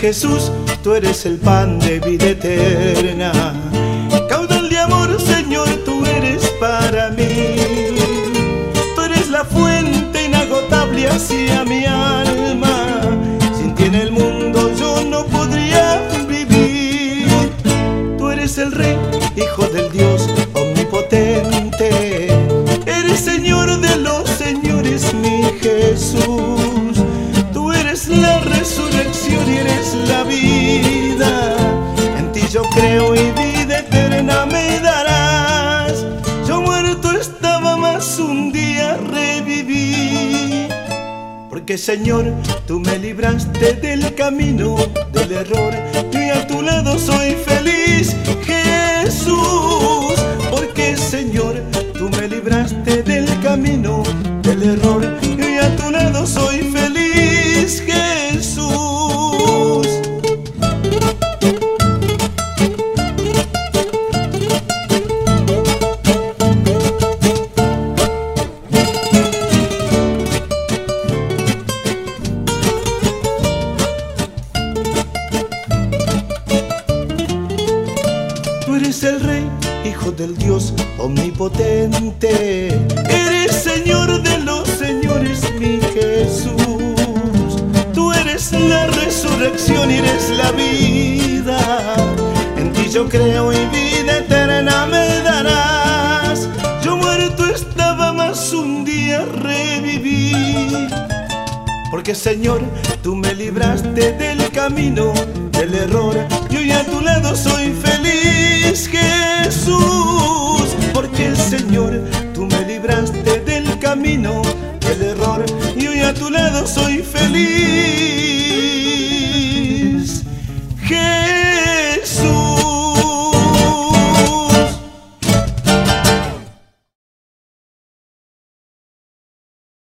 Jesús, tú eres el pan de vida eterna. Caudal de amor, Señor, tú eres para mí. Tú eres la fuente inagotable hacia mi alma. Sin ti en el mundo yo no podría vivir. Tú eres el Rey, Hijo del Dios omnipotente. Eres Señor de los señores, mi Jesús. Tú eres la resurrección y eres la vida. En ti yo creo y vida eterna me darás. Yo muerto estaba, mas un día reviví. Porque Señor, tú me libraste del camino, del error, y a tu lado soy feliz, Jesús. Porque Señor, tú me libraste del camino, del error, y a tu lado soy feliz, Jesús. Tú eres el Rey, Hijo del Dios omnipotente. Eres Señor de los señores, mi Jesús. Tú eres la resurrección y eres la vida. En ti yo creo y vida eterna me darás. Yo muerto estaba, mas un día reviví. Porque Señor, tú me libraste del camino, del error, y hoy a tu lado soy feliz, Jesús. Porque Señor, tú me libraste del camino, del error, y hoy a tu lado soy feliz.